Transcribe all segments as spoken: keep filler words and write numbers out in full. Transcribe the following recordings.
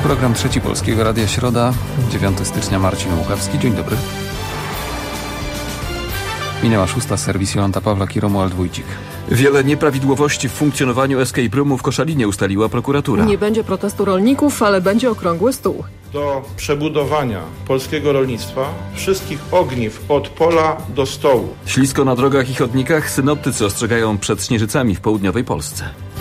Program Trzeci Polskiego Radia, środa, dziewiątego stycznia, Marcin Łukawski. Dzień dobry. Minęła szósta, serwis Jolanta Pawlak i Romuald Wójcik. Wiele nieprawidłowości w funkcjonowaniu escape roomu w Koszalinie ustaliła prokuratura. Nie będzie protestu rolników, ale będzie okrągły stół. Do przebudowania polskiego rolnictwa wszystkich ogniw od pola do stołu. Ślisko na drogach i chodnikach, synoptycy ostrzegają przed śnieżycami w południowej Polsce.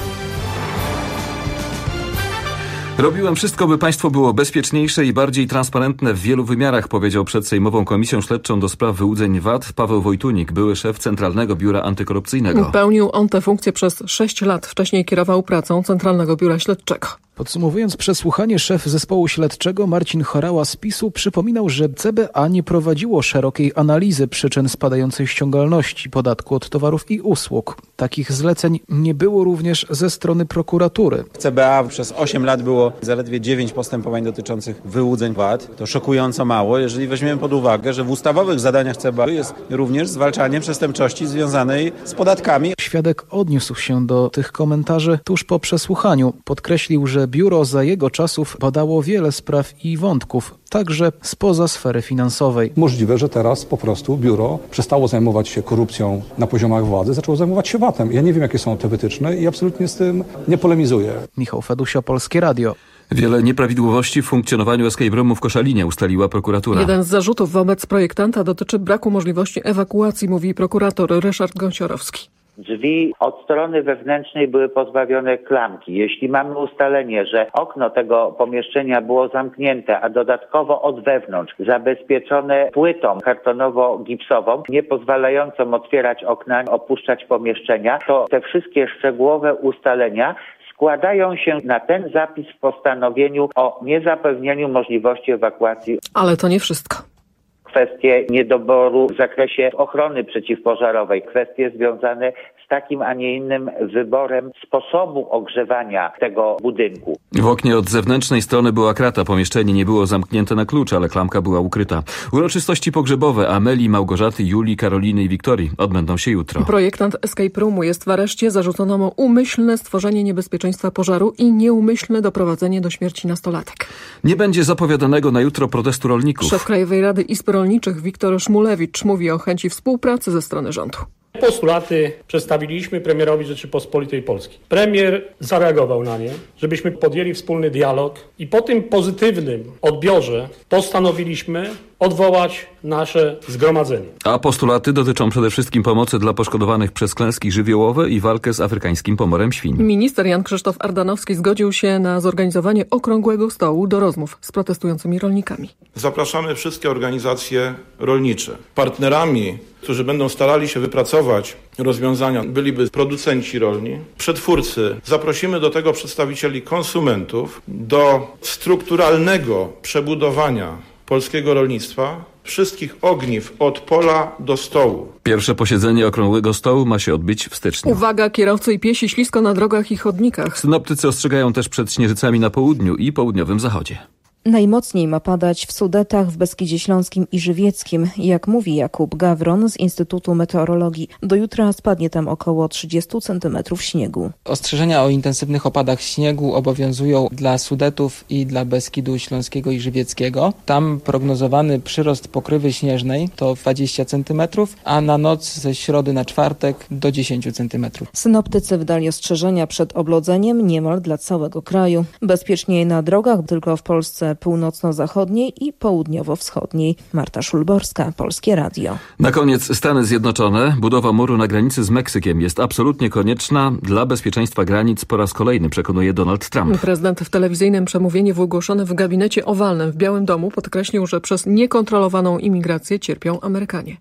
Robiłem wszystko, by państwo było bezpieczniejsze i bardziej transparentne w wielu wymiarach, powiedział przed Sejmową Komisją Śledczą do spraw wyłudzeń V A T Paweł Wojtunik, były szef Centralnego Biura Antykorupcyjnego. Pełnił on tę funkcję przez sześć lat. Wcześniej kierował pracą Centralnego Biura Śledczego. Podsumowując przesłuchanie, szef zespołu śledczego Marcin Horała z PiSu przypominał, że C B A nie prowadziło szerokiej analizy przyczyn spadającej ściągalności podatku od towarów i usług. Takich zleceń nie było również ze strony prokuratury. W C B A przez osiem lat było zaledwie dziewięć postępowań dotyczących wyłudzeń V A T. To szokująco mało, jeżeli weźmiemy pod uwagę, że w ustawowych zadaniach C B A jest również zwalczanie przestępczości związanej z podatkami. Świadek odniósł się do tych komentarzy tuż po przesłuchaniu. Podkreślił, że biuro za jego czasów badało wiele spraw i wątków, także spoza sfery finansowej. Możliwe, że teraz po prostu biuro przestało zajmować się korupcją na poziomach władzy, zaczęło zajmować się V A T-em. Ja nie wiem, jakie są te wytyczne i absolutnie z tym nie polemizuję. Michał Fedusio, Polskie Radio. Wiele nieprawidłowości w funkcjonowaniu escape roomu w Koszalinie ustaliła prokuratura. Jeden z zarzutów wobec projektanta dotyczy braku możliwości ewakuacji, mówi prokurator Ryszard Gąsiorowski. Drzwi od strony wewnętrznej były pozbawione klamki. Jeśli mamy ustalenie, że okno tego pomieszczenia było zamknięte, a dodatkowo od wewnątrz zabezpieczone płytą kartonowo-gipsową, nie pozwalającą otwierać okna, opuszczać pomieszczenia, to te wszystkie szczegółowe ustalenia składają się na ten zapis w postanowieniu o niezapewnieniu możliwości ewakuacji. Ale to nie wszystko. Kwestie niedoboru w zakresie ochrony przeciwpożarowej, kwestie związane z takim, a nie innym wyborem sposobu ogrzewania tego budynku. W oknie od zewnętrznej strony była krata, pomieszczenie nie było zamknięte na klucz, ale klamka była ukryta. Uroczystości pogrzebowe Ameli, Małgorzaty, Julii, Karoliny i Wiktorii odbędą się jutro. Projektant escape roomu jest w areszcie, zarzucono mu umyślne stworzenie niebezpieczeństwa pożaru i nieumyślne doprowadzenie do śmierci nastolatek. Nie będzie zapowiadanego na jutro protestu rolników. Szef Krajowej Rady Izb Rolniczych Wiktor Szmulewicz mówi o chęci współpracy ze strony rządu. Postulaty przedstawiliśmy premierowi Rzeczypospolitej Polskiej. Premier zareagował na nie, żebyśmy podjęli wspólny dialog i po tym pozytywnym odbiorze postanowiliśmy odwołać nasze zgromadzenie. A postulaty dotyczą przede wszystkim pomocy dla poszkodowanych przez klęski żywiołowe i walkę z afrykańskim pomorem świń. Minister Jan Krzysztof Ardanowski zgodził się na zorganizowanie okrągłego stołu do rozmów z protestującymi rolnikami. Zapraszamy wszystkie organizacje rolnicze. Partnerami, którzy będą starali się wypracować rozwiązania, byliby producenci rolni, przetwórcy. Zaprosimy do tego przedstawicieli konsumentów, do strukturalnego przebudowania polskiego rolnictwa, wszystkich ogniw od pola do stołu. Pierwsze posiedzenie okrągłego stołu ma się odbyć w styczniu. Uwaga, kierowcy i piesi, ślisko na drogach i chodnikach. Synoptycy ostrzegają też przed śnieżycami na południu i południowym zachodzie. Najmocniej ma padać w Sudetach, w Beskidzie Śląskim i Żywieckim. Jak mówi Jakub Gawron z Instytutu Meteorologii, do jutra spadnie tam około trzydzieści centymetrów śniegu. Ostrzeżenia o intensywnych opadach śniegu obowiązują dla Sudetów i dla Beskidu Śląskiego i Żywieckiego. Tam prognozowany przyrost pokrywy śnieżnej to dwadzieścia centymetrów, a na noc ze środy na czwartek do dziesięć centymetrów. Synoptycy wydali ostrzeżenia przed oblodzeniem niemal dla całego kraju. Bezpieczniej na drogach tylko w Polsce północno-zachodniej i południowo-wschodniej. Marta Szulborska, Polskie Radio. Na koniec Stany Zjednoczone. Budowa muru na granicy z Meksykiem jest absolutnie konieczna dla bezpieczeństwa granic po raz kolejny, przekonuje Donald Trump. Prezydent w telewizyjnym przemówieniu wygłoszonym w gabinecie owalnym w Białym Domu podkreślił, że przez niekontrolowaną imigrację cierpią Amerykanie.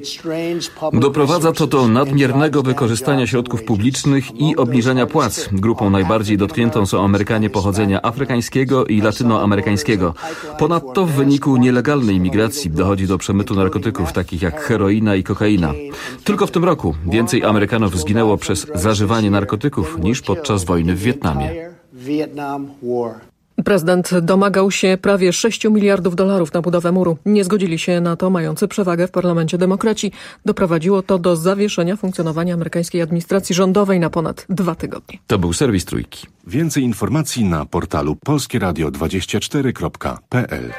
Doprowadza to do nadmiernego wykorzystania środków publicznych i obniżenia płac. Grupą najbardziej dotkniętą są Amerykanie pochodzenia afrykańskiego i latynoamerykańskiego. Ponadto w wyniku nielegalnej imigracji dochodzi do przemytu narkotyków takich jak heroina i kokaina. Tylko w tym roku więcej Amerykanów zginęło przez zażywanie narkotyków niż podczas wojny w Wietnamie. Prezydent domagał się prawie sześciu miliardów dolarów na budowę muru. Nie zgodzili się na to mający przewagę w parlamencie demokraci. Doprowadziło to do zawieszenia funkcjonowania amerykańskiej administracji rządowej na ponad dwa tygodnie. To był serwis Trójki. Więcej informacji na portalu polskie radio dwadzieścia cztery kropka p l.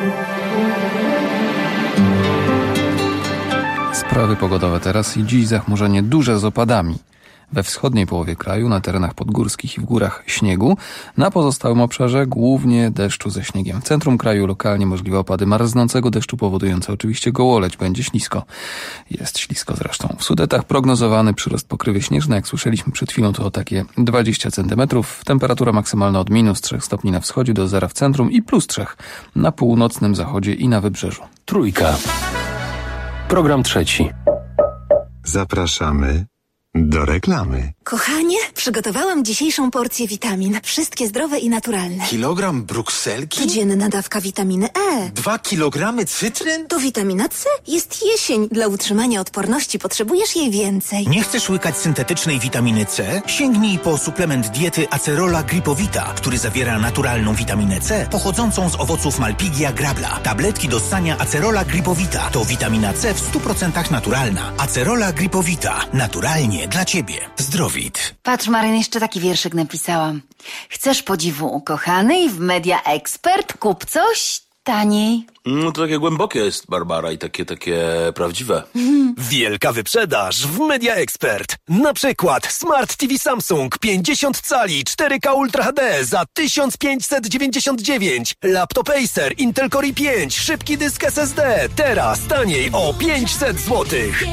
Sprawy pogodowe teraz i dziś zachmurzenie duże z opadami. We wschodniej połowie kraju, na terenach podgórskich i w górach śniegu, na pozostałym obszarze głównie deszczu ze śniegiem. W centrum kraju lokalnie możliwe opady marznącego deszczu powodujące oczywiście gołoleć. Będzie ślisko. Jest ślisko zresztą. W Sudetach prognozowany przyrost pokrywy śnieżnej. Jak słyszeliśmy przed chwilą, to o takie dwadzieścia centymetrów. Temperatura maksymalna od minus trzech stopni na wschodzie do zera w centrum i plus trzech na północnym zachodzie i na wybrzeżu. Trójka. Program trzeci. Zapraszamy do reklamy. Kochanie, przygotowałam dzisiejszą porcję witamin. Wszystkie zdrowe i naturalne. Kilogram brukselki? Codzienna dawka witaminy E. Dwa kilogramy cytryn? To witamina C. Jest jesień. Dla utrzymania odporności potrzebujesz jej więcej. Nie chcesz łykać syntetycznej witaminy C? Sięgnij po suplement diety Acerola Gripowita, który zawiera naturalną witaminę C pochodzącą z owoców Malpighia grabla. Tabletki do ssania Acerola Gripowita to witamina C w stu procentach naturalna. Acerola Gripowita. Naturalnie dla Ciebie. Zdrowit. Patrz, Maryn, jeszcze taki wierszyk napisałam. Chcesz podziwu ukochanej w Media Expert? Kup coś taniej. No to takie głębokie jest, Barbara, i takie, takie prawdziwe. Wielka wyprzedaż w Media Expert. Na przykład Smart T V Samsung pięćdziesiąt cali cztery K Ultra H D za tysiąc pięćset dziewięćdziesiąt dziewięć. Laptop Acer Intel Core i pięć, szybki dysk S S D. Teraz taniej o pięćset złotych.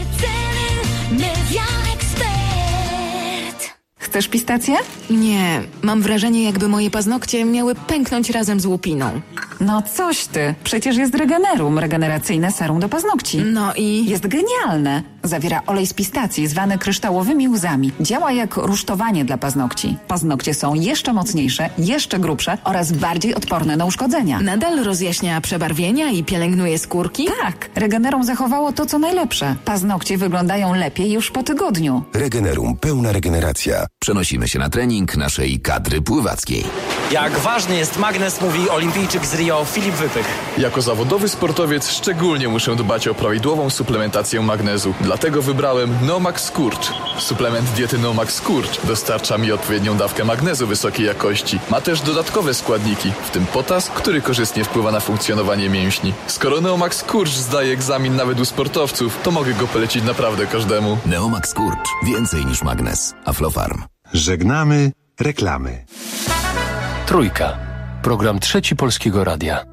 Chcesz pistację? Nie, mam wrażenie, jakby moje paznokcie miały pęknąć razem z łupiną. No coś ty, przecież jest Regenerum, regeneracyjne serum do paznokci. No i? Jest genialne. Zawiera olej z pistacji zwany kryształowymi łzami. Działa jak rusztowanie dla paznokci. Paznokcie są jeszcze mocniejsze, jeszcze grubsze oraz bardziej odporne na uszkodzenia. Nadal rozjaśnia przebarwienia i pielęgnuje skórki? Tak, Regenerum zachowało to, co najlepsze. Paznokcie wyglądają lepiej już po tygodniu. Regenerum, pełna regeneracja. Przenosimy się na trening naszej kadry pływackiej. Jak ważny jest magnes, mówi olimpijczyk z Rio Filip Wypych. Jako zawodowy sportowiec szczególnie muszę dbać o prawidłową suplementację magnezu. Dlatego wybrałem Nomax Skurcz. Suplement diety Nomax Skurcz dostarcza mi odpowiednią dawkę magnezu wysokiej jakości. Ma też dodatkowe składniki, w tym potas, który korzystnie wpływa na funkcjonowanie mięśni. Skoro Neomax Skurcz zdaje egzamin nawet u sportowców, to mogę go polecić naprawdę każdemu. Neomax Skurcz. Więcej niż magnes. Aflofarm. Żegnamy reklamy. Trójka. Program trzeci Polskiego Radia.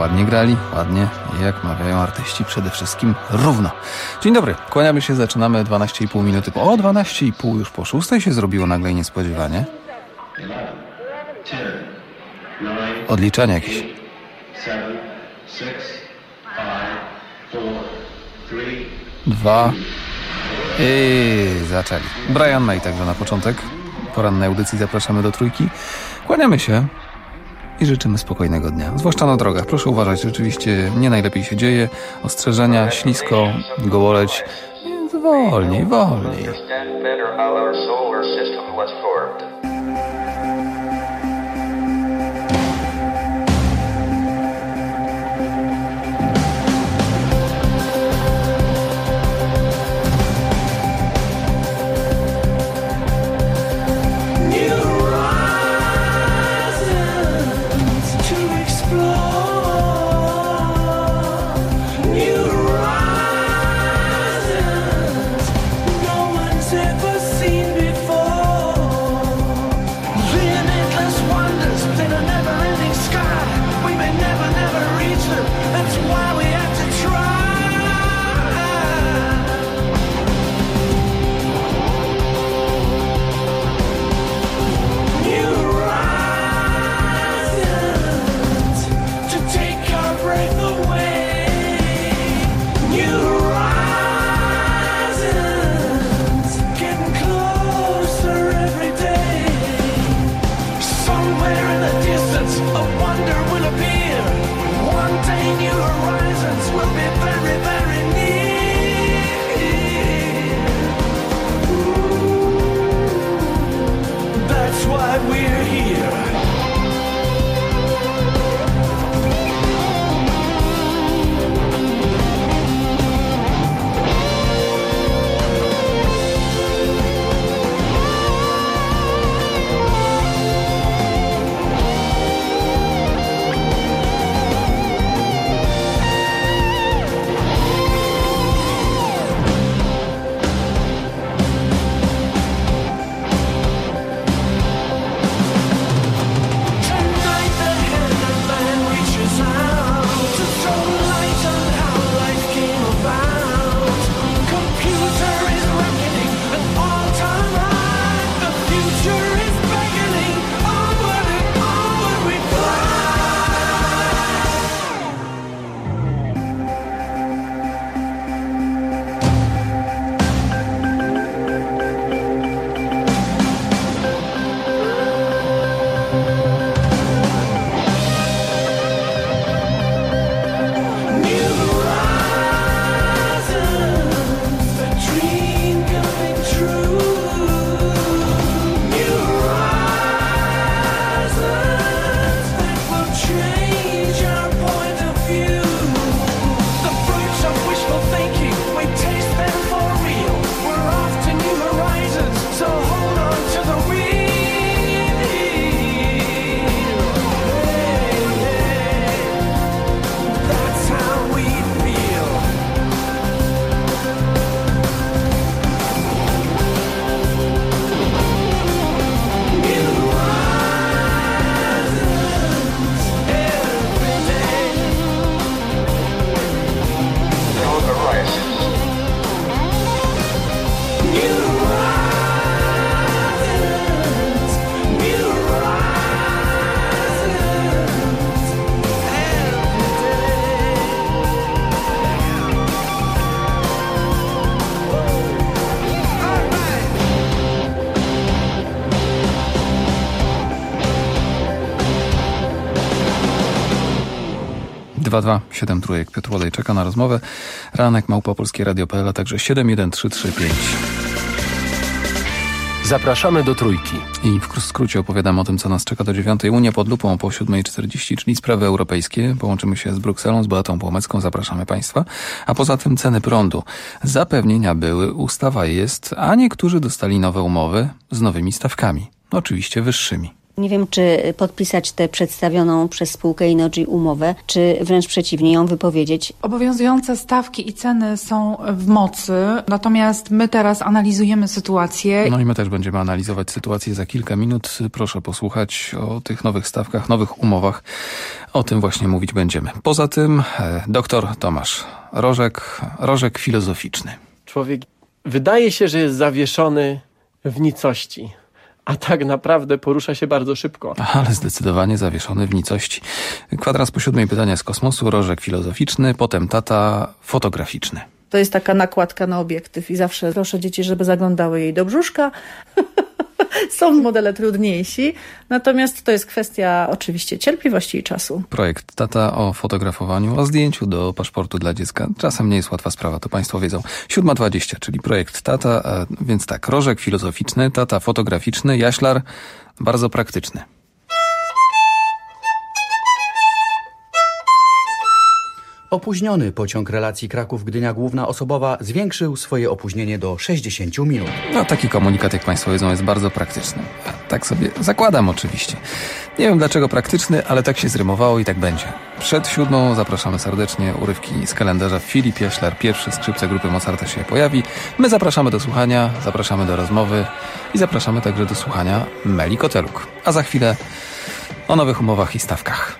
ładnie grali, ładnie, jak mawiają artyści, przede wszystkim równo. Dzień dobry, kłaniamy się, zaczynamy dwanaście i pół minuty. Po, o, dwanaście i pół już po szóstej się zrobiło nagle i niespodziewanie. Odliczanie jakieś. Dwa i zaczęli. Brian May także na początek porannej audycji zapraszamy do trójki. Kłaniamy się i życzymy spokojnego dnia. Zwłaszcza na drogach. Proszę uważać, rzeczywiście nie najlepiej się dzieje. Ostrzeżenia, ślisko, gołoleć. Więc wolniej, wolniej. dwa dwa siedem trójek. Piotr Łodej czeka na rozmowę. Ranek małpa polskie radio kropka p l, a także siedem jeden trzy trzy pięć. Zapraszamy do trójki. I w skrócie opowiadam o tym, co nas czeka do dziewiątej. Unia pod lupą po siódmej czterdzieści, czyli sprawy europejskie. Połączymy się z Brukselą, z Beatą Płomecką. Zapraszamy Państwa. A poza tym ceny prądu. Zapewnienia były, ustawa jest, a niektórzy dostali nowe umowy z nowymi stawkami. Oczywiście wyższymi. Nie wiem, czy podpisać tę przedstawioną przez spółkę Innogy umowę, czy wręcz przeciwnie, ją wypowiedzieć. Obowiązujące stawki i ceny są w mocy, natomiast my teraz analizujemy sytuację. No i my też będziemy analizować sytuację za kilka minut. Proszę posłuchać o tych nowych stawkach, nowych umowach. O tym właśnie mówić będziemy. Poza tym doktor Tomasz Rożek, Rożek filozoficzny. Człowiek wydaje się, że jest zawieszony w nicości, a tak naprawdę porusza się bardzo szybko. Ale zdecydowanie zawieszony w nicości. Kwadrans po siódmej, pytania z kosmosu, Rożek filozoficzny, potem tata fotograficzny. To jest taka nakładka na obiektyw i zawsze proszę dzieci, żeby zaglądały jej do brzuszka. Są modele trudniejsi, natomiast to jest kwestia oczywiście cierpliwości i czasu. Projekt Tata o fotografowaniu, o zdjęciu do paszportu dla dziecka. Czasem nie jest łatwa sprawa, to Państwo wiedzą. siódma dwadzieścia, czyli projekt Tata, więc tak, Rożek filozoficzny, Tata fotograficzny, Jaślar bardzo praktyczny. Opóźniony pociąg relacji Kraków-Gdynia Główna Osobowa zwiększył swoje opóźnienie do sześćdziesięciu minut. No taki komunikat, jak Państwo wiedzą, jest bardzo praktyczny. Tak sobie zakładam oczywiście. Nie wiem dlaczego praktyczny, ale tak się zrymowało i tak będzie. Przed siódmą zapraszamy serdecznie, urywki z kalendarza. Filip Jaślar, pierwszy skrzypce grupy Mozarta się pojawi. My zapraszamy do słuchania, zapraszamy do rozmowy i zapraszamy także do słuchania Meli Koteluk. A za chwilę o nowych umowach i stawkach.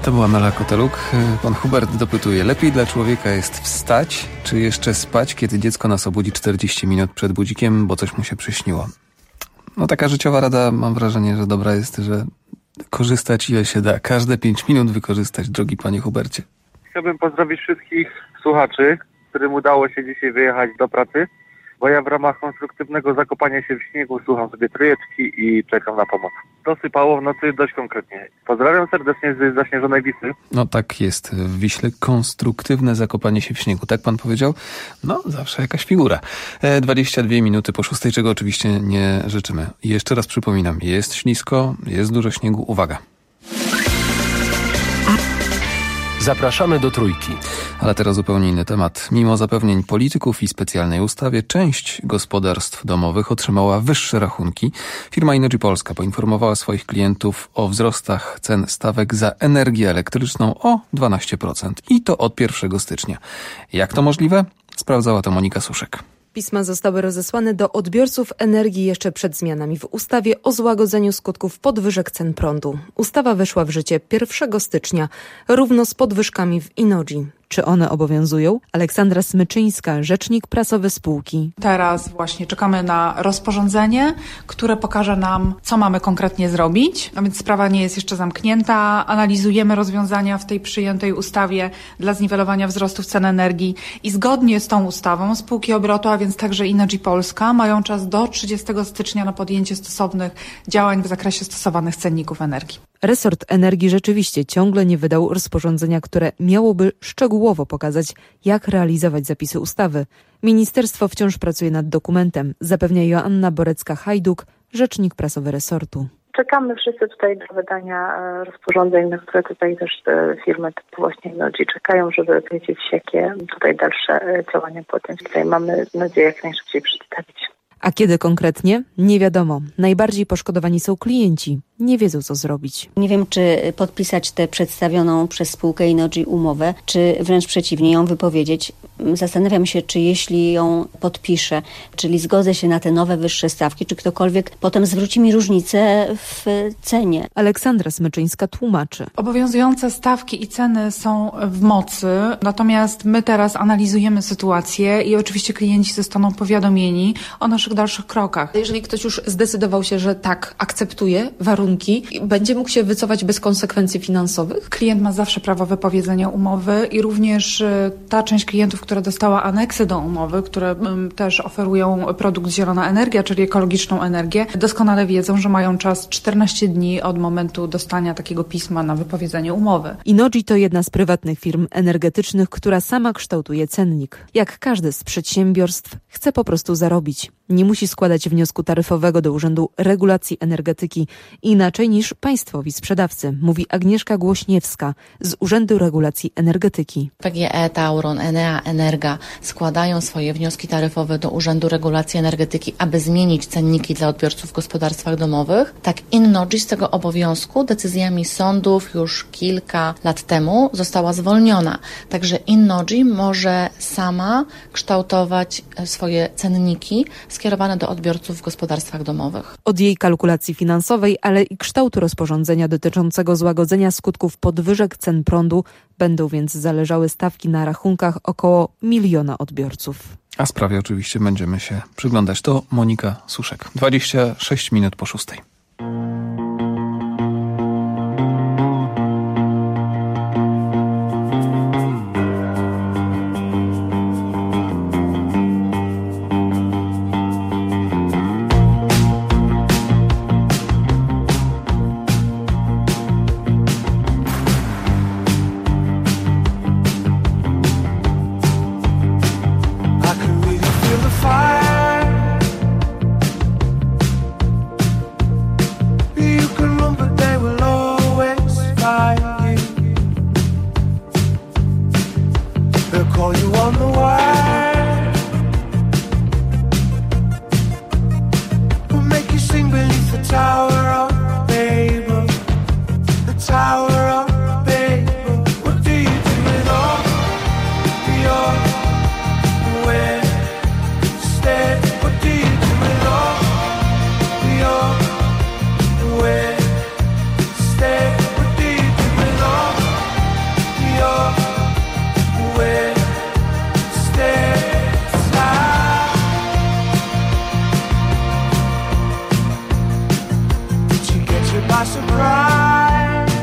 To była Mela Koteluk. Pan Hubert dopytuje, lepiej dla człowieka jest wstać, czy jeszcze spać, kiedy dziecko nas obudzi czterdzieści minut przed budzikiem, bo coś mu się przyśniło? No taka życiowa rada, mam wrażenie, że dobra jest, że korzystać ile się da. Każde pięć minut wykorzystać, drogi panie Hubercie. Chciałbym pozdrowić wszystkich słuchaczy, którym udało się dzisiaj wyjechać do pracy, bo ja w ramach konstruktywnego zakopania się w śniegu słucham sobie trójeczki i czekam na pomoc. Dosypało w nocy dość konkretnie. Pozdrawiam serdecznie z zaśnieżonej Wisły. No tak jest w Wiśle, konstruktywne zakopanie się w śniegu. Tak pan powiedział? No zawsze jakaś figura. E, dwadzieścia dwie minuty po szóstej, czego oczywiście nie życzymy. I jeszcze raz przypominam, jest ślisko, jest dużo śniegu. Uwaga. Zapraszamy do Trójki. Ale teraz zupełnie inny temat. Mimo zapewnień polityków i specjalnej ustawie, część gospodarstw domowych otrzymała wyższe rachunki. Firma Innogy Polska poinformowała swoich klientów o wzrostach cen stawek za energię elektryczną o dwanaście procent. I to od pierwszego stycznia. Jak to możliwe? Sprawdzała to Monika Suszek. Pisma zostały rozesłane do odbiorców energii jeszcze przed zmianami w ustawie o złagodzeniu skutków podwyżek cen prądu. Ustawa weszła w życie pierwszego stycznia, równo z podwyżkami w Innogy. Czy one obowiązują? Aleksandra Smyczyńska, rzecznik prasowy spółki. Teraz właśnie czekamy na rozporządzenie, które pokaże nam, co mamy konkretnie zrobić. A więc sprawa nie jest jeszcze zamknięta. Analizujemy rozwiązania w tej przyjętej ustawie dla zniwelowania wzrostów cen energii i zgodnie z tą ustawą spółki obrotu, a więc także Innogy Polska, mają czas do trzydziestego stycznia na podjęcie stosownych działań w zakresie stosowanych cenników energii. Resort Energii rzeczywiście ciągle nie wydał rozporządzenia, które miałoby szczegółowo pokazać, jak realizować zapisy ustawy. Ministerstwo wciąż pracuje nad dokumentem, zapewnia Joanna Borecka-Hajduk, rzecznik prasowy resortu. Czekamy wszyscy tutaj do wydania rozporządzeń, na które tutaj też firmy typu właśnie Innogy czekają, żeby wiedzieć, jakie tutaj dalsze działania podjąć. Tutaj mamy nadzieję jak najszybciej przedstawić. A kiedy konkretnie? Nie wiadomo. Najbardziej poszkodowani są klienci. Nie wiedzą, co zrobić. Nie wiem, czy podpisać tę przedstawioną przez spółkę Innogy umowę, czy wręcz przeciwnie, ją wypowiedzieć. Zastanawiam się, czy jeśli ją podpiszę, czyli zgodzę się na te nowe, wyższe stawki, czy ktokolwiek potem zwróci mi różnicę w cenie. Aleksandra Smyczyńska tłumaczy. Obowiązujące stawki i ceny są w mocy, natomiast my teraz analizujemy sytuację i oczywiście klienci zostaną powiadomieni o naszych dalszych krokach. Jeżeli ktoś już zdecydował się, że tak, akceptuje warunki, będzie mógł się wycofać bez konsekwencji finansowych? Klient ma zawsze prawo wypowiedzenia umowy i również ta część klientów, która dostała aneksy do umowy, które też oferują produkt Zielona Energia, czyli ekologiczną energię, doskonale wiedzą, że mają czas czternaście dni od momentu dostania takiego pisma na wypowiedzenie umowy. Innogy to jedna z prywatnych firm energetycznych, która sama kształtuje cennik. Jak każdy z przedsiębiorstw chce po prostu zarobić. Nie musi składać wniosku taryfowego do Urzędu Regulacji Energetyki inaczej niż państwowi sprzedawcy, mówi Agnieszka Głośniewska z Urzędu Regulacji Energetyki. P G E, Tauron, Enea, Energa składają swoje wnioski taryfowe do Urzędu Regulacji Energetyki, aby zmienić cenniki dla odbiorców w gospodarstwach domowych. Tak Innogy z tego obowiązku decyzjami sądów już kilka lat temu została zwolniona. Także Innogy może sama kształtować swoje cenniki skierowane do odbiorców w gospodarstwach domowych. Od jej kalkulacji finansowej, ale i kształtu rozporządzenia dotyczącego złagodzenia skutków podwyżek cen prądu będą więc zależały stawki na rachunkach około miliona odbiorców. A sprawie oczywiście będziemy się przyglądać. To Monika Suszek. dwadzieścia sześć minut po szóstej. by surprise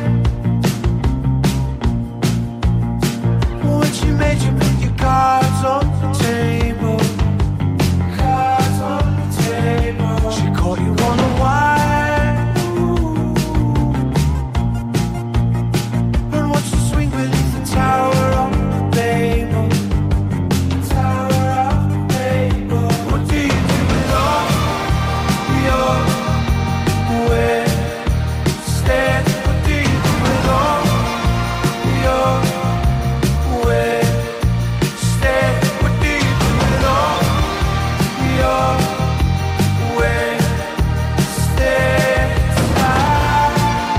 when she made you put your cards on the table. Cards on the table. She caught you on a wire and watched you swing beneath the tower of Babel. Tower of Babel. What do you do with all your wasted? What do you do with all your wasted? What do you do with all your wasted time?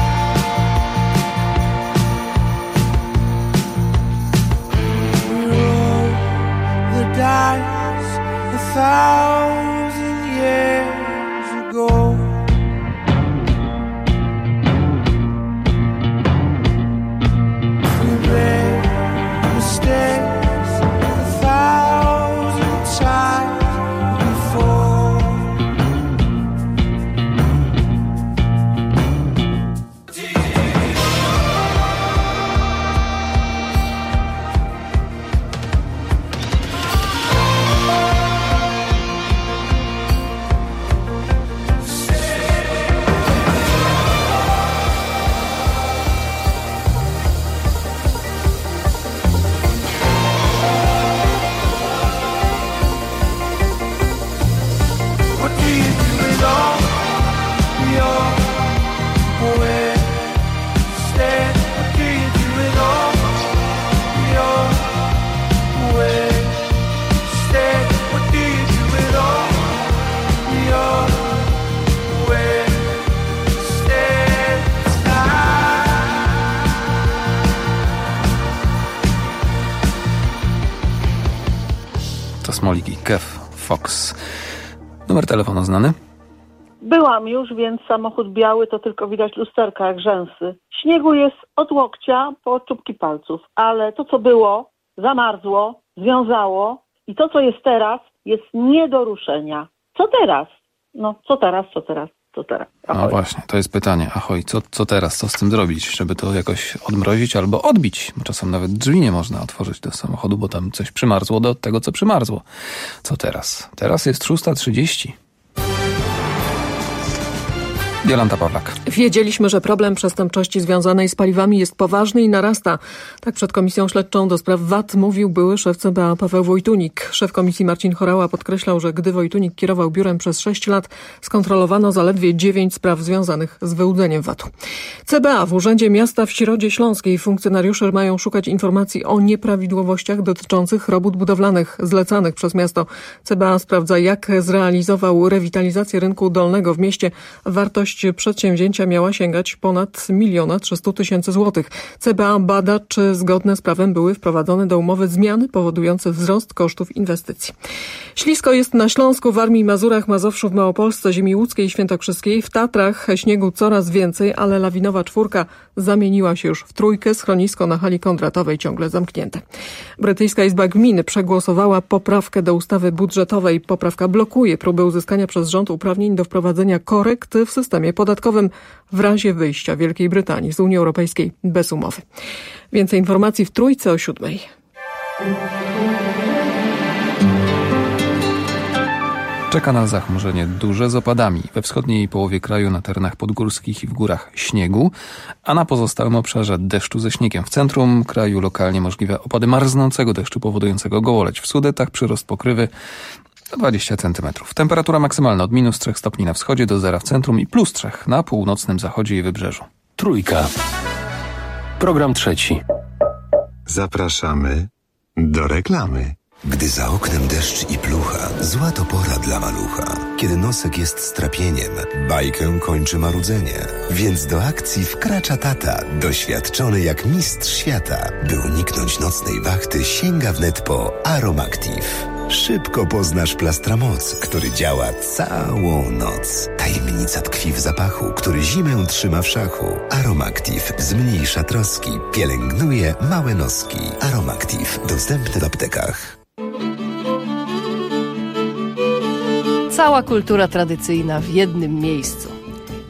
Roll the dice a thousand years ago. We made mistakes a thousand times before. What do you do with all your wasted? What do you do with all your wasted? What do you do with all your wasted time? To Smolik i Kev Fox. Numer telefonu znany? Byłam już, więc samochód biały to tylko widać lusterka jak rzęsy. Śniegu jest od łokcia po czubki palców, ale to co było, zamarzło, związało i to co jest teraz, jest nie do ruszenia. Co teraz? No co teraz, co teraz, co teraz? No właśnie, to jest pytanie. Ahoj, co, co teraz? Co z tym zrobić? Żeby to jakoś odmrozić albo odbić. Bo czasem nawet drzwi nie można otworzyć do samochodu, bo tam coś przymarzło do tego, co przymarzło. Co teraz? Teraz jest szósta trzydzieści. Jolanta Pawlak. Wiedzieliśmy, że problem przestępczości związanej z paliwami jest poważny i narasta. Tak przed Komisją Śledczą do spraw V A T mówił były szef C B A Paweł Wojtunik. Szef komisji Marcin Horała podkreślał, że gdy Wojtunik kierował biurem przez sześć lat, skontrolowano zaledwie dziewięć spraw związanych z wyłudzeniem V A T-u. C B A w Urzędzie Miasta w Środzie Śląskiej funkcjonariusze mają szukać informacji o nieprawidłowościach dotyczących robót budowlanych zlecanych przez miasto. C B A sprawdza, jak zrealizował rewitalizację rynku dolnego w mieście. Wartość przedsięwzięcia miała sięgać ponad miliona trzystu tysięcy złotych. C B A bada, czy zgodne z prawem były wprowadzone do umowy zmiany powodujące wzrost kosztów inwestycji. Ślisko jest na Śląsku, Warmii, Mazurach, Mazowszu, w Małopolsce, ziemi łódzkiej i świętokrzyskiej. W Tatrach śniegu coraz więcej, ale lawinowa czwórka zamieniła się już w trójkę. Schronisko na hali Kondratowej ciągle zamknięte. Brytyjska Izba Gmin przegłosowała poprawkę do ustawy budżetowej. Poprawka blokuje próbę uzyskania przez rząd uprawnień do wprowadzenia korekt w systemie podatkowym w razie wyjścia Wielkiej Brytanii z Unii Europejskiej bez umowy. Więcej informacji w Trójce o siódmej. Czeka na zachmurzenie duże z opadami. We wschodniej połowie kraju na terenach podgórskich i w górach śniegu, a na pozostałym obszarze deszczu ze śniegiem. W centrum kraju lokalnie możliwe opady marznącego deszczu powodującego gołoleć. W Sudetach przyrost pokrywy do dwadzieścia centymetrów. Temperatura maksymalna od minus trzech stopni na wschodzie do zera w centrum i plus trzech na północnym zachodzie i wybrzeżu. Trójka. Program trzeci. Zapraszamy do reklamy. Gdy za oknem deszcz i plucha, zła to pora dla malucha. Kiedy nosek jest strapieniem, bajkę kończy marudzenie. Więc do akcji wkracza tata, doświadczony jak mistrz świata. By uniknąć nocnej wachty, sięga wnet po Aromactive. Szybko poznasz Plastramoc, który działa całą noc. Tajemnica tkwi w zapachu, który zimę trzyma w szachu. Aromactive zmniejsza troski, pielęgnuje małe noski. Aromactive dostępny w aptekach. Cała kultura tradycyjna w jednym miejscu.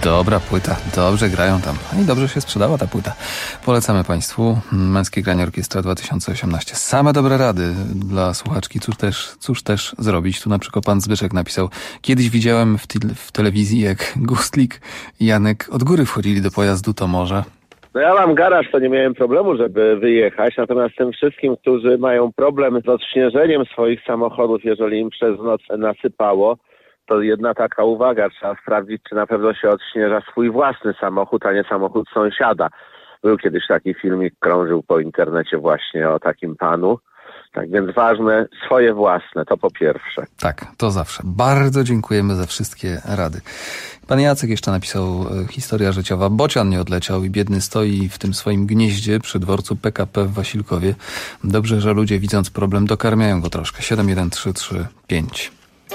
Dobra płyta, dobrze grają tam. I dobrze się sprzedała ta płyta. Polecamy Państwu Męskie Granie Orkiestra dwa tysiące osiemnaście. Same dobre rady dla słuchaczki. Cóż też, cóż też zrobić? Tu na przykład pan Zbyszek napisał: kiedyś widziałem w, te- w telewizji, jak Gustlik i Janek od góry wchodzili do pojazdu, to może... No ja mam garaż, to nie miałem problemu, żeby wyjechać, natomiast tym wszystkim, którzy mają problem z odśnieżeniem swoich samochodów, jeżeli im przez noc nasypało, to jedna taka uwaga, trzeba sprawdzić, czy na pewno się odśnieża swój własny samochód, a nie samochód sąsiada. Był kiedyś taki filmik, krążył po internecie właśnie o takim panu. Tak więc ważne, swoje własne, to po pierwsze. Tak, to zawsze. Bardzo dziękujemy za wszystkie rady. Pan Jacek jeszcze napisał e, historia życiowa. Bocian nie odleciał i biedny stoi w tym swoim gnieździe przy dworcu P K P w Wasilkowie. Dobrze, że ludzie, widząc problem, dokarmiają go troszkę. siedem jeden trzy trzy pięć.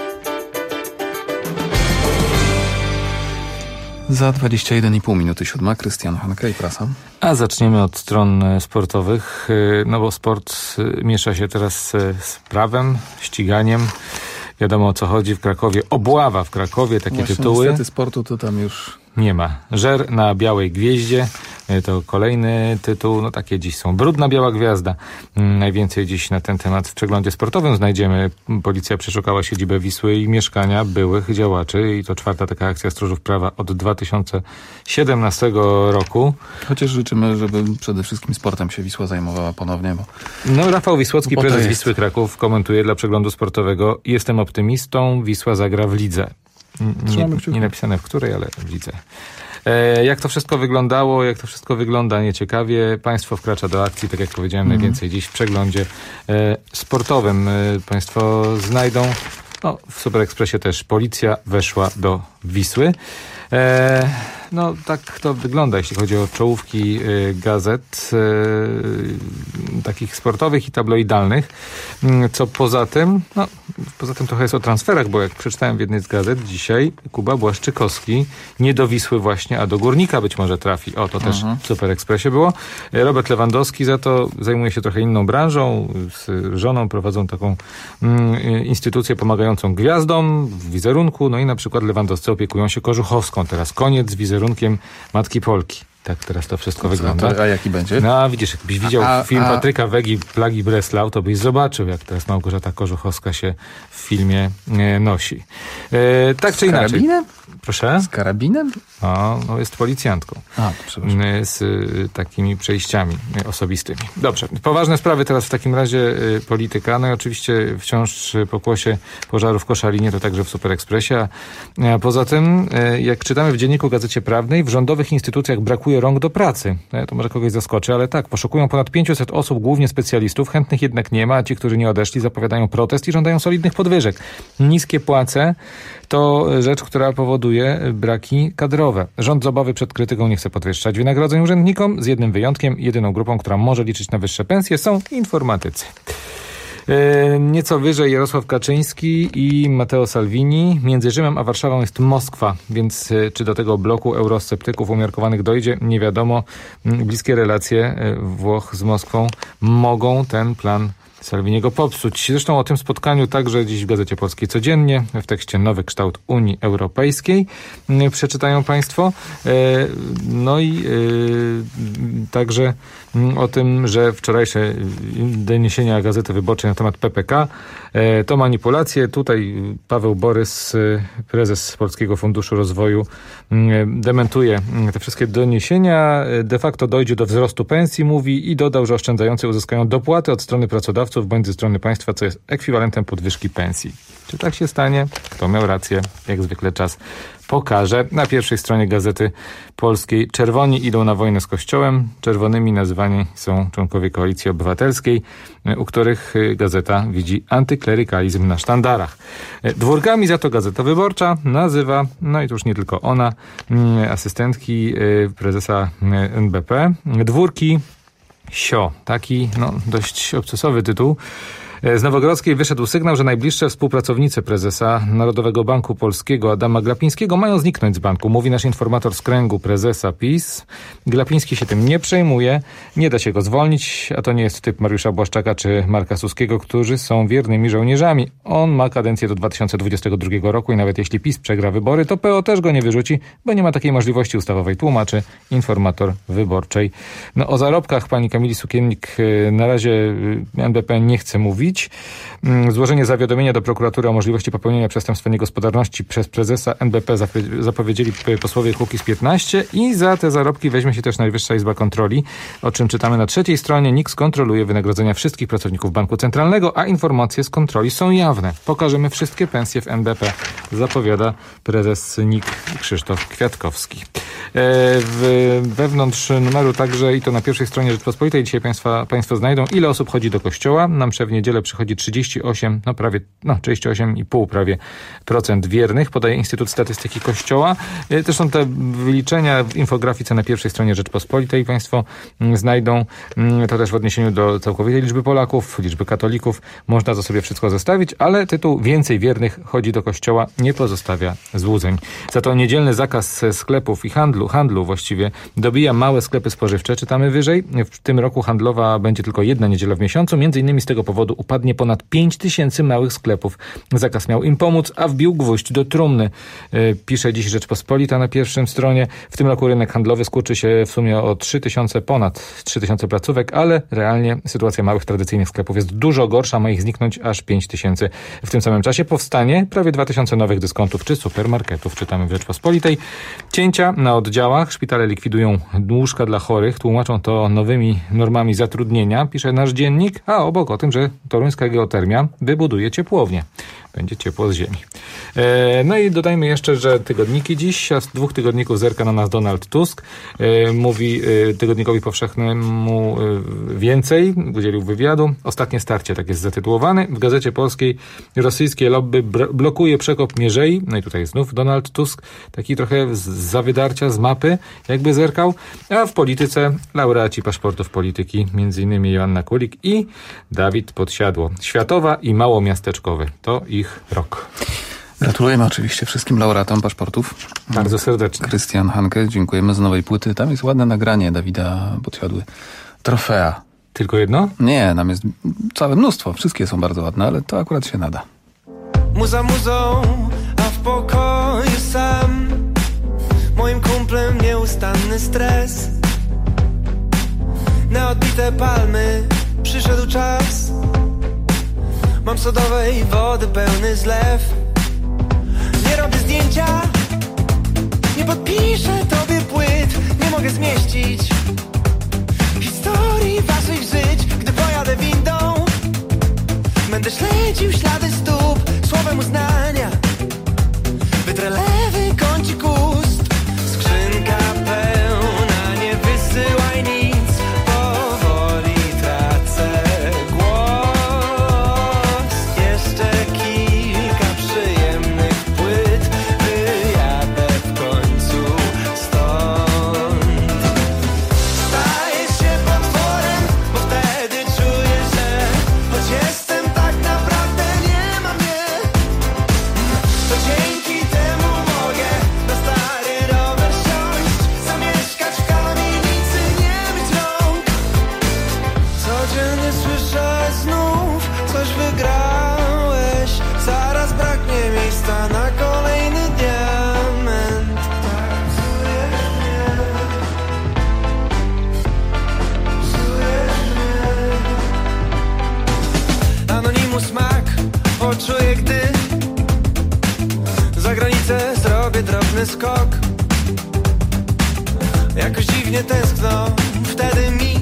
Za dwadzieścia jeden i pół minuty siódma. Krystian Hanka i prasa. A zaczniemy od stron sportowych, no bo sport miesza się teraz z prawem, ściganiem. Wiadomo, o co chodzi w Krakowie. Obława w Krakowie, takie Właśnie tytuły. Niestety sportu to tam już... Nie ma. Żer na białej gwieździe. To kolejny tytuł. No takie dziś są. Brudna biała gwiazda. Najwięcej dziś na ten temat w przeglądzie sportowym znajdziemy. Policja przeszukała siedzibę Wisły i mieszkania byłych działaczy. I to czwarta taka akcja Stróżów Prawa od dwa tysiące siedemnastego roku. Chociaż życzymy, żeby przede wszystkim sportem się Wisła zajmowała ponownie. Bo... No Rafał Wisłocki, bo prezes jest. Wisły Kraków, komentuje dla przeglądu sportowego: jestem optymistą, Wisła zagra w lidze. Nie, nie napisane w której, ale w lidze. E, jak to wszystko wyglądało, jak to wszystko wygląda nieciekawie. Państwo wkracza do akcji, tak jak powiedziałem, mm. najwięcej dziś w przeglądzie e, sportowym. E, państwo znajdą, no w Super Expressie też policja weszła do Wisły. E, no tak to wygląda, jeśli chodzi o czołówki y, gazet y, takich sportowych i tabloidalnych. Y, co poza tym, no poza tym trochę jest o transferach, bo jak przeczytałem w jednej z gazet dzisiaj, Kuba Błaszczykowski nie do Wisły właśnie, a do Górnika być może trafi. O, to też uh-huh. w Super Expressie było. Robert Lewandowski za to zajmuje się trochę inną branżą. Z żoną prowadzą taką y, instytucję pomagającą gwiazdom w wizerunku. No i na przykład Lewandowscy opiekują się Kożuchowską. Teraz koniec z wizerunkiem Matki Polki. Tak teraz to wszystko Co, wygląda. To, a jaki będzie? No a widzisz, jakbyś widział a, film a... Patryka Wegi, Plagi Breslau, to byś zobaczył, jak teraz Małgorzata Kożuchowska się w filmie e, nosi. E, tak z czy inaczej. Karabinem? Proszę? Z karabinem? No, no jest policjantką. A, przepraszam. Z y, takimi przejściami y, osobistymi. Dobrze. Poważne sprawy teraz w takim razie y, polityka. No i oczywiście wciąż pokłosie pożaru w Koszalinie, to także w Super Expressie. A, a poza tym, y, jak czytamy w Dzienniku Gazecie Prawnej, w rządowych instytucjach brakuje rąk do pracy. No, to może kogoś zaskoczy, ale tak, poszukują ponad pięćset osób, głównie specjalistów. Chętnych jednak nie ma, a ci, którzy nie odeszli, zapowiadają protest i żądają solidnych podwyżek. Niskie płace to rzecz, która powoduje braki kadrowe. Rząd z obawy przed krytyką nie chce podwyższać wynagrodzeń urzędnikom, z jednym wyjątkiem. Jedyną grupą, która może liczyć na wyższe pensje, są informatycy. Yy, nieco wyżej Jarosław Kaczyński i Matteo Salvini. Między Rzymem a Warszawą jest Moskwa, więc yy, czy do tego bloku eurosceptyków umiarkowanych dojdzie, nie wiadomo. Yy, bliskie relacje yy, Włoch z Moskwą mogą ten plan Salviniego popsuć. Zresztą o tym spotkaniu także dziś w Gazecie Polskiej codziennie, w tekście Nowy kształt Unii Europejskiej. Yy, przeczytają Państwo. Yy, no i yy, także yy, o tym, że wczorajsze doniesienia Gazety Wyborczej na temat P P K yy, to manipulacje. Tutaj Paweł Borys, yy, prezes Polskiego Funduszu Rozwoju, yy, dementuje yy, te wszystkie doniesienia. Yy, de facto dojdzie do wzrostu pensji, mówi, i dodał, że oszczędzający uzyskają dopłaty od strony pracodawców bądź ze strony państwa, co jest ekwiwalentem podwyżki pensji. Czy tak się stanie? Kto miał rację? Jak zwykle czas pokaże. Na pierwszej stronie Gazety Polskiej: czerwoni idą na wojnę z Kościołem. Czerwonymi nazywani są członkowie Koalicji Obywatelskiej, u których gazeta widzi antyklerykalizm na sztandarach. Dwórkami za to Gazeta Wyborcza nazywa, no i to już nie tylko ona, asystentki prezesa N B P. Dwórki Sio. Taki no, dość obcesowy tytuł. Z Nowogrodzkiej wyszedł sygnał, że najbliższe współpracownicy prezesa Narodowego Banku Polskiego Adama Glapińskiego mają zniknąć z banku. Mówi nasz informator z kręgu prezesa PiS. Glapiński się tym nie przejmuje, nie da się go zwolnić, a to nie jest typ Mariusza Błaszczaka czy Marka Suskiego, którzy są wiernymi żołnierzami. On ma kadencję do dwa tysiące dwudziestego drugiego roku i nawet jeśli PiS przegra wybory, to P O też go nie wyrzuci, bo nie ma takiej możliwości ustawowej, tłumaczy informator Wyborczej. No o zarobkach pani Kamili Sukiennik na razie N B P nie chce mówić. Złożenie zawiadomienia do prokuratury o możliwości popełnienia przestępstwa niegospodarności przez prezesa N B P zapowiedzieli posłowie Kukiz piętnaście i za te zarobki weźmie się też Najwyższa Izba Kontroli, o czym czytamy na trzeciej stronie. N I K skontroluje wynagrodzenia wszystkich pracowników Banku Centralnego, a informacje z kontroli są jawne. Pokażemy wszystkie pensje w N B P, zapowiada prezes N I K Krzysztof Kwiatkowski. W, wewnątrz numeru także, i to na pierwszej stronie Rzeczpospolitej, dzisiaj państwa, państwo znajdą, ile osób chodzi do kościoła. Nam w niedzielę przychodzi trzydzieści osiem, no prawie, no trzydzieści osiem i pół prawie procent wiernych, podaje Instytut Statystyki Kościoła. Też są te wyliczenia w infografice na pierwszej stronie Rzeczpospolitej państwo znajdą. To też w odniesieniu do całkowitej liczby Polaków, liczby katolików. Można to sobie wszystko zostawić, ale tytuł więcej wiernych chodzi do kościoła nie pozostawia złudzeń. Za to niedzielny zakaz sklepów i handlu, handlu właściwie dobija małe sklepy spożywcze, czytamy wyżej. W tym roku handlowa będzie tylko jedna niedziela w miesiącu. Między innymi z tego powodu upadnie ponad pięć tysięcy małych sklepów. Zakaz miał im pomóc, a wbił gwóźdź do trumny. Pisze dziś Rzeczpospolita na pierwszym stronie. W tym roku rynek handlowy skurczy się w sumie o trzy tysiące, ponad trzy tysiące placówek, ale realnie sytuacja małych, tradycyjnych sklepów jest dużo gorsza. Ma ich zniknąć aż pięć tysięcy. W tym samym czasie powstanie prawie dwa tysiące nowych dyskontów czy supermarketów, czytamy w Rzeczpospolitej. Cięcia na oddziałach. Szpitale likwidują łóżka dla chorych. Tłumaczą to nowymi normami zatrudnienia. Pisze nasz dziennik. A obok o tym, że toruńska geotermia wybuduje ciepłownię. Będzie ciepło z ziemi. E, no i dodajmy jeszcze, że tygodniki dziś, a z dwóch tygodników zerka na nas Donald Tusk. E, mówi e, Tygodnikowi Powszechnemu e, więcej, udzielił wywiadu. Ostatnie starcie, tak jest zatytułowany. W Gazecie Polskiej rosyjskie lobby br- blokuje przekop Mierzei. No i tutaj znów Donald Tusk, taki trochę z zawydarcia, z mapy, jakby zerkał. A w polityce laureaci paszportów polityki, między innymi Joanna Kulik i Dawid Podsiadło. Światowa i małomiasteczkowy. To ich rok. Gratulujemy oczywiście wszystkim laureatom paszportów. Bardzo serdecznie. Krystian Hanke, dziękujemy z nowej płyty. Tam jest ładne nagranie Dawida Podsiadły. Trofea. Tylko jedno? Nie, tam jest całe mnóstwo. Wszystkie są bardzo ładne, ale to akurat się nada. Muza muzą, a w pokoju sam. Moim kumplem nieustanny stres. Na odbite palmy przyszedł czas. Mam sodowej wody pełny zlew. Nie robię zdjęcia, nie podpiszę tobie płyt. Nie mogę zmieścić historii waszych żyć. Gdy pojadę windą, będę śledził ślady stóp. Słowem uznania wytrę lewy kącik ust. Skrzynka pełna, nie wysyłaj nic. Powoli tracę głos. Jeszcze kilka przyjemnych płyt. Wyjadę w końcu stąd. Staję się potworem, bo wtedy czuję, że choć jestem tak naprawdę nie ma mnie, to dzięki temu mogę na stary rower siąść, zamieszkać w kamienicy, nie myć rąk. Codziennie słyszę znów, coś wygrałeś. Zaraz braknie miejsca na kolejny diament. Tak psujesz mnie, psujesz mnie. Anonimus smak poczuję, gdy za granicę zrobię drobny skok. Jakoś dziwnie tęskno wtedy mi,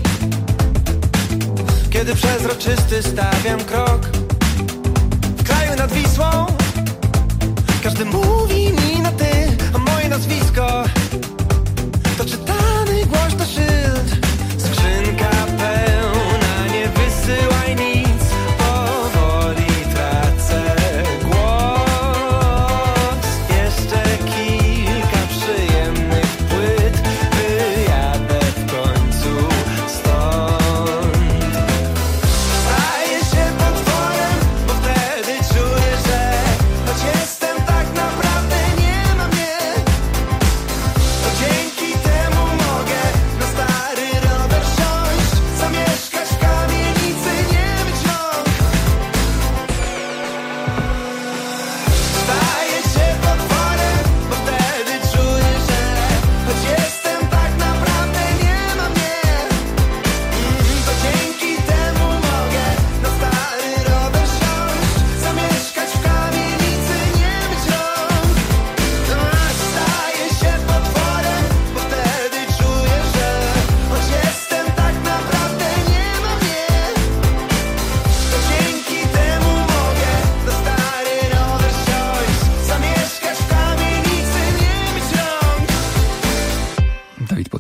kiedy przezroczysty stawiam krok. W kraju nad Wisłą każdy mówi mi na ty, a moje nazwisko to czytany głośno szyld. Skrzynka pełna, nie wysyłaj nic. Powoli tracę głos. Jeszcze kilka przyjemnych płyt. Wyjadę w końcu stąd. Staję się potworem.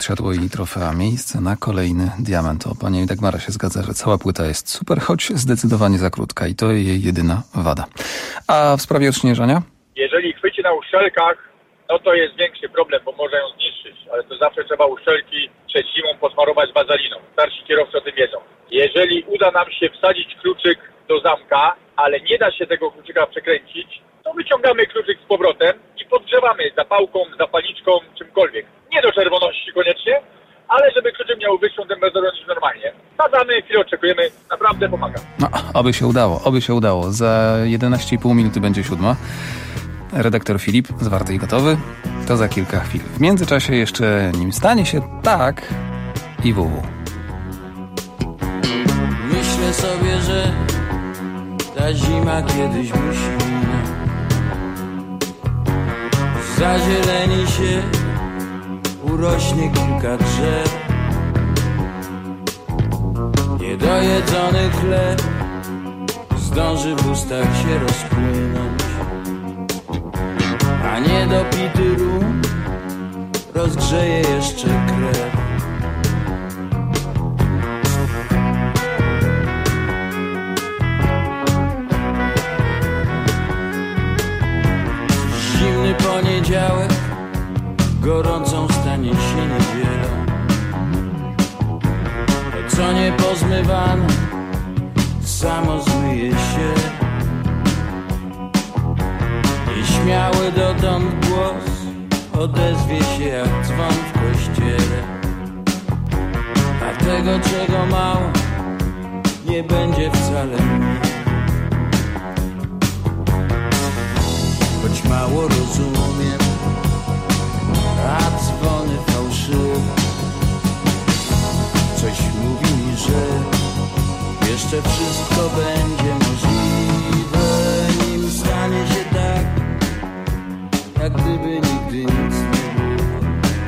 Światło i Trofea. Miejsce na kolejny diament. O, pani Dagmara się zgadza, że cała płyta jest super, choć zdecydowanie za krótka i to jej jedyna wada. A w sprawie odśnieżania? Jeżeli chwyci na uszczelkach, no to jest większy problem, bo może ją zniszczyć, ale to zawsze trzeba uszczelki przed zimą posmarować bazaliną. Starsi kierowcy o tym wiedzą. Jeżeli uda nam się wsadzić kluczyk do zamka, ale nie da się tego kluczyka przekręcić, to wyciągamy kluczyk z powrotem i podgrzewamy zapałką, zapalniczką, czymkolwiek. Nie do czerwoności koniecznie, ale żeby kluczyk miał wyższą temperaturę niż normalnie. Wsadzamy, chwilę oczekujemy, naprawdę pomaga. No, oby się udało, oby się udało. Za jedenaście i pół minuty będzie siódma. Redaktor Filip, zwarty i gotowy, to za kilka chwil. W międzyczasie jeszcze nim stanie się tak i W W. Myślę sobie, że ta zima kiedyś musi minąć. Zazieleni się, urośnie kilka drzew. Niedojedzony chleb zdąży w ustach się rozpłynąć, a niedopity rum rozgrzeje jeszcze krew. Zimny poniedziałek gorącą stanie się niedzielą. To co nie pozmywane samo zmyje się. Nieśmiały dotąd głos odezwie się jak dzwon w kościele. A tego czego mało nie będzie wcale mniej. Choć mało rozumiem, a dzwony fałszywe. Coś mówi mi, że jeszcze wszystko będzie możliwe, nim stanie się tak, jak gdyby nigdy nic nie było.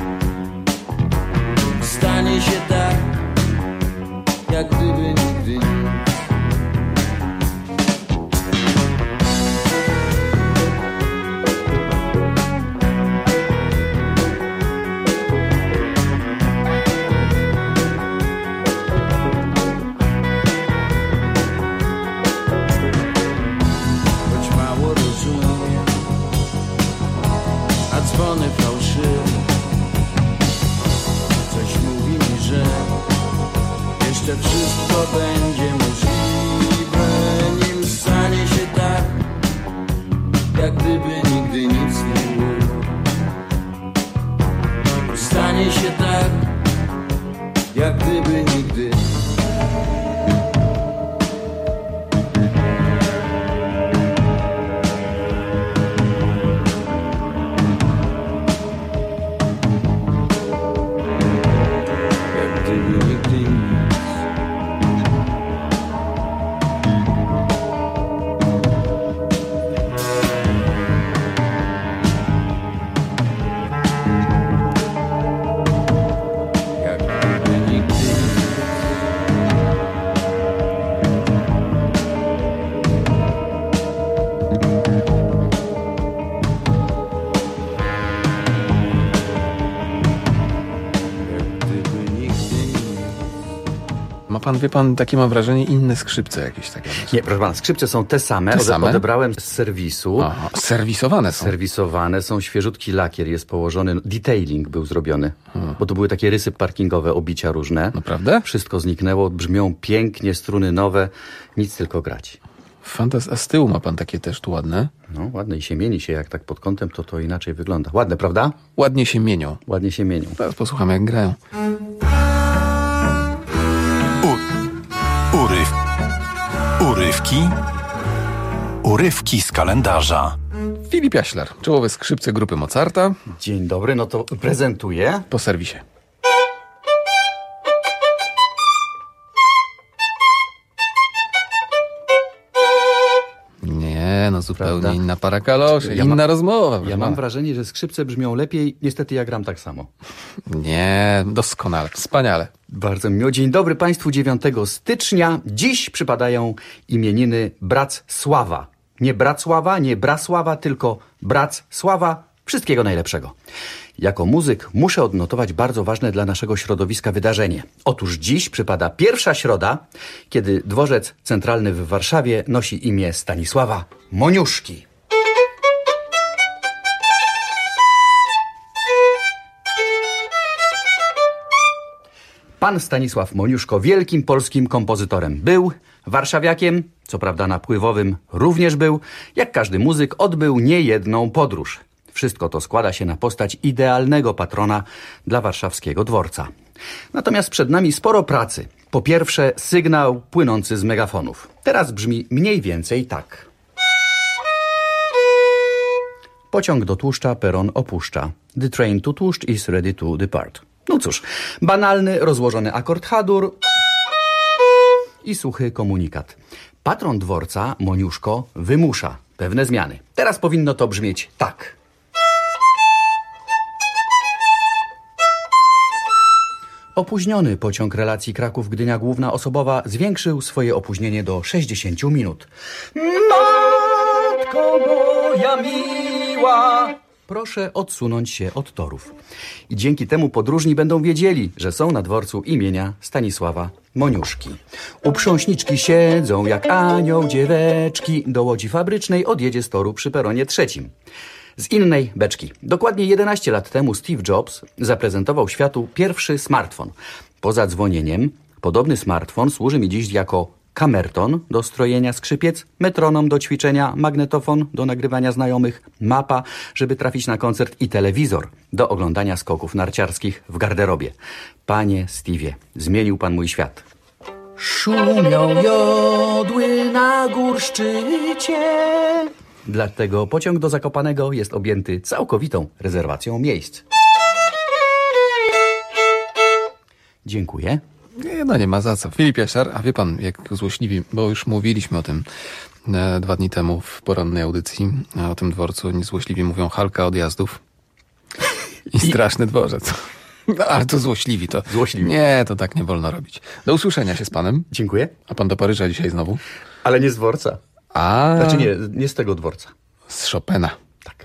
Stanie się tak, jak gdyby nigdy nic. Dzwony fałszywe. Coś mówi mi, że jeszcze wszystko będzie możliwe, nim stanie się tak, jak gdyby nigdy nic nie było. Stanie się tak, jak gdyby nigdy. Pan, wie pan, takie mam wrażenie, inne skrzypce jakieś takie. Nie, proszę pana, skrzypce są te same. Te same? Odebrałem z serwisu. Aha, serwisowane są. Serwisowane są, świeżutki lakier jest położony, detailing był zrobiony, hmm. bo to były takie rysy parkingowe, obicia różne. Naprawdę? Wszystko zniknęło, brzmią pięknie, struny nowe, nic tylko grać. Fantas, a z tyłu ma pan takie też tu ładne? No, ładne i się mieni się, jak tak pod kątem, to to inaczej wygląda. Ładne, prawda? Ładnie się mienią. Ładnie się mienią. Teraz posłuchamy, jak grają. Uryw... Urywki... Urywki z kalendarza. Filip Jaślar, czołowe skrzypce grupy Mozarta. Dzień dobry, no to prezentuję. Po serwisie. Nie, no zupełnie Prawda? Inna para kaloszy, ja inna ma, rozmowa. Ja mam wrażenie, że skrzypce brzmią lepiej, niestety ja gram tak samo. Nie, doskonale, wspaniale. Bardzo miło. Dzień dobry Państwu, dziewiątego stycznia. Dziś przypadają imieniny Bracława. Nie Bracława, nie Brasława, tylko Bracława, Wszystkiego najlepszego. Jako muzyk muszę odnotować bardzo ważne dla naszego środowiska wydarzenie. Otóż dziś przypada pierwsza środa, kiedy dworzec centralny w Warszawie nosi imię Stanisława Moniuszki. Pan Stanisław Moniuszko wielkim polskim kompozytorem był, warszawiakiem, co prawda napływowym również był, jak każdy muzyk odbył niejedną podróż. Wszystko to składa się na postać idealnego patrona dla warszawskiego dworca. Natomiast przed nami sporo pracy. Po pierwsze sygnał płynący z megafonów. Teraz brzmi mniej więcej tak. Pociąg do Tłuszcza, peron opuszcza. The train to Tłuszcz is ready to depart. No cóż, banalny, rozłożony akord H-dur i suchy komunikat. Patron dworca, Moniuszko, wymusza pewne zmiany. Teraz powinno to brzmieć tak. Opóźniony pociąg relacji Kraków-Gdynia główna osobowa zwiększył swoje opóźnienie do sześćdziesięciu minut. Matko moja miła! Proszę odsunąć się od torów. I dzięki temu podróżni będą wiedzieli, że są na dworcu imienia Stanisława Moniuszki. Uprząśniczki siedzą jak anioł dzieweczki. Do łodzi fabrycznej odjedzie z toru przy peronie trzecim. Z innej beczki. Dokładnie jedenaście lat temu Steve Jobs zaprezentował światu pierwszy smartfon. Poza dzwonieniem, podobny smartfon służy mi dziś jako kamerton do strojenia skrzypiec, metronom do ćwiczenia, magnetofon do nagrywania znajomych, mapa, żeby trafić na koncert i telewizor do oglądania skoków narciarskich w garderobie. Panie Steve'ie, zmienił pan mój świat. Szumią jodły na górszczycie. Dlatego pociąg do Zakopanego jest objęty całkowitą rezerwacją miejsc. Dziękuję. Nie, no nie ma za co. Filip Jasiar, a wie pan, jak złośliwi, bo już mówiliśmy o tym e, dwa dni temu w porannej audycji, a o tym dworcu niezłośliwi mówią halka odjazdów i straszny dworzec. No, ale to złośliwi, to... Złośliwi. Nie, to tak nie wolno robić. Do usłyszenia się z panem. Dziękuję. A pan do Paryża dzisiaj znowu? Ale nie z dworca. A. Znaczy nie, nie z tego dworca. Z Chopina. Tak.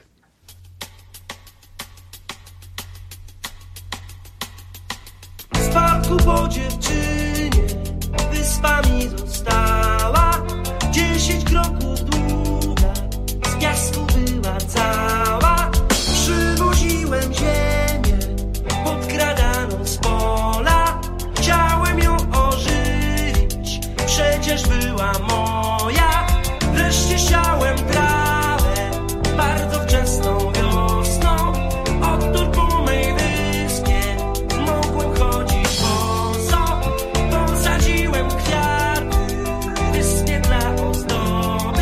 Z parku po dziewczynie wyspami została. Dziesięć kroków długa, z piasku była cała. Przywoziłem ziemię podkradaną z pola. Chciałem ją ożywić, przecież była moja. Wreszcie siałem trawę bardzo wczesną wiosną. Odtąd po mej wyspie mogłem chodzić boso. Posadziłem kwiaty wyspie dla ozdoby.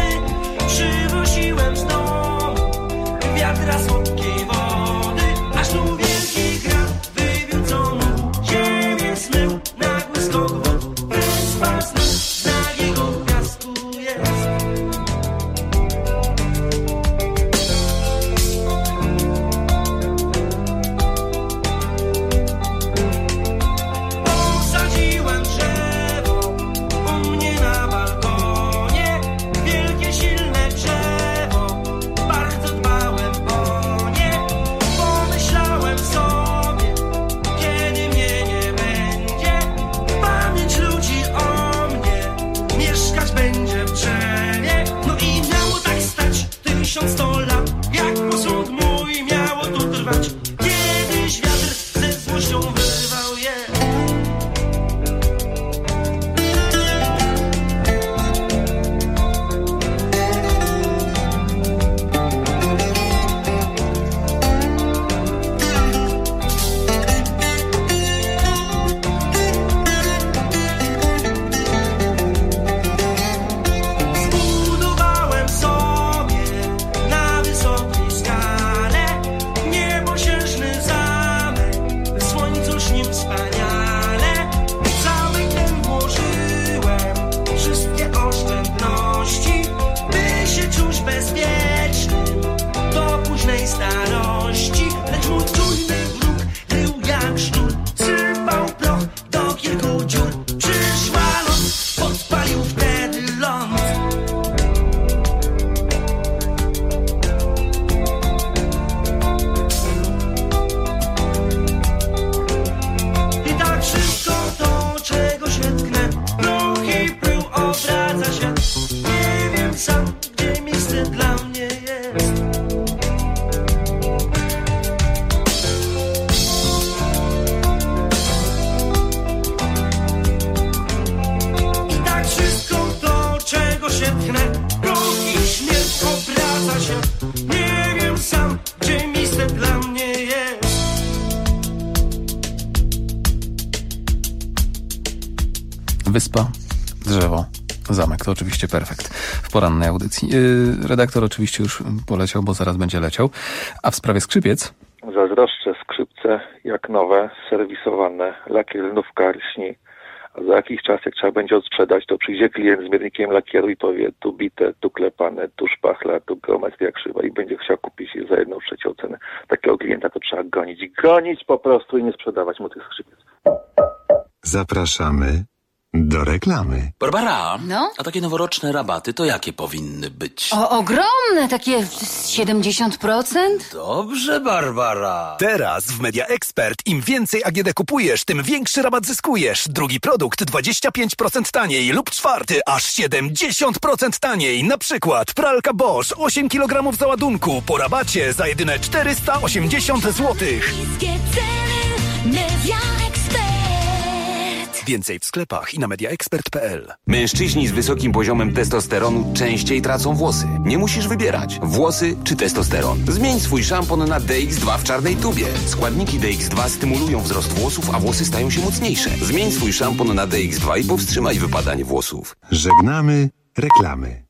Wyspa, drzewo, zamek. To oczywiście perfekt w porannej audycji. Yy, redaktor oczywiście już poleciał, bo zaraz będzie leciał. A w sprawie skrzypiec? Zazdroszczę, skrzypce jak nowe, serwisowane, lakier nówka lśni. A za jakiś czas, jak trzeba będzie odsprzedać, to przyjdzie klient z miernikiem lakieru i powie tu bite, tu klepane, tu szpachla, tu geometria krzywa i będzie chciał kupić je za jedną trzecią cenę. Takiego klienta to trzeba gonić. Gonić po prostu i nie sprzedawać mu tych skrzypiec. Zapraszamy do reklamy. Barbara, no? A takie noworoczne rabaty to jakie powinny być? O, ogromne, takie siedemdziesiąt procent? Dobrze, Barbara. Teraz w Media Expert im więcej A G D kupujesz, tym większy rabat zyskujesz. Drugi produkt dwadzieścia pięć procent taniej lub czwarty aż siedemdziesiąt procent taniej. Na przykład pralka Bosch osiem kilogramów załadunku po rabacie za jedyne czterysta osiemdziesiąt złotych. Media Expert. Więcej w sklepach i na media expert kropka p l. Mężczyźni z wysokim poziomem testosteronu częściej tracą włosy. Nie musisz wybierać. Włosy czy testosteron. Zmień swój szampon na D X dwa w czarnej tubie. Składniki D X dwa stymulują wzrost włosów, a włosy stają się mocniejsze. Zmień swój szampon na D X dwa i powstrzymaj wypadanie włosów. Żegnamy reklamy.